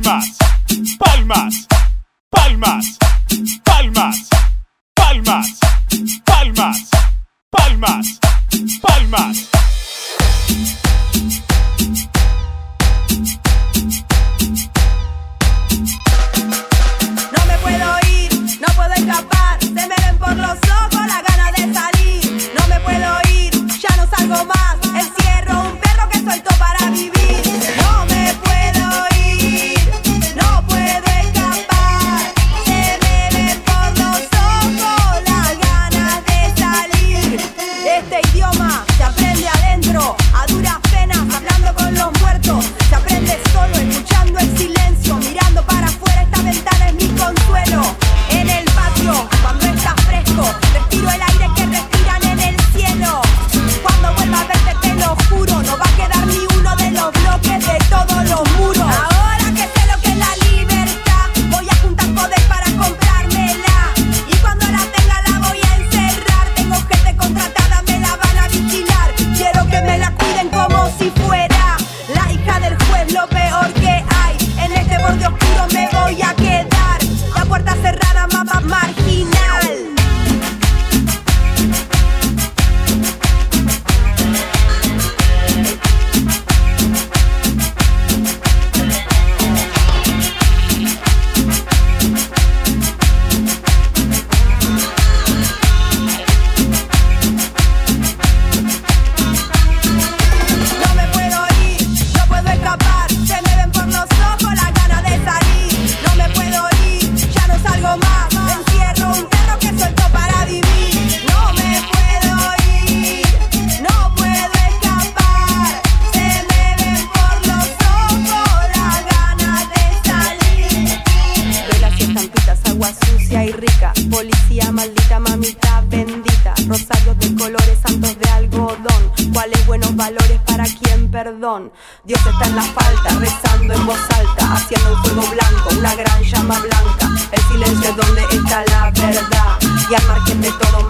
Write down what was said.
palmas, palmas, palmas, palmas, palmas, palmas, palmas, palmas. No me puedo ir, no puedo escapar, se me ven por los ojos las ganas de salir. No me puedo ir, ya no salgo más, encierro un perro que suelto para vivir. No me puedo ir, no puedo escapar, se me ven por los ojos las ganas de salir. Este idioma se aprende adentro, a duras penas, hablando con los muertos. Se aprende solo, escuchando el silencio, mirando para afuera, esta ventana es mi consuelo. En el patio, cuando está fresco, respiro el aire que respiran en el cielo. Cuando vuelva a verte te lo juro, no va a quedar ni uno de los bloques de todos los muros. Ahora que sé lo que es la libertad, voy a juntar poder para comprármela. Y cuando la tenga la voy a encerrar. Tengo gente contratada, me la van a vigilar. Quiero que me la cuiden como si fuera la hija del juez, lo peor que hay. En este borde oscuro me voy a quedar. La puerta cerrada, mapa marginal. No me puedo ir, no puedo escapar, se me ven por los ojos las ganas de salir. No me puedo ir, ya no salgo más, encierro un perro que suelto para vivir. No me puedo ir, no puedo escapar, se me ven por los ojos las ganas de salir. Velas y estampitas, agua sucia y rica, policía maldita, mamita bendita, rosarios de colores, santos de algodón. ¿Cuáles buenos valores para quien perdón? Dios está en la falta, rezando en voz alta, haciendo un fuego blanco, una gran llama blanca. El silencio es donde está la verdad, y al margen de todo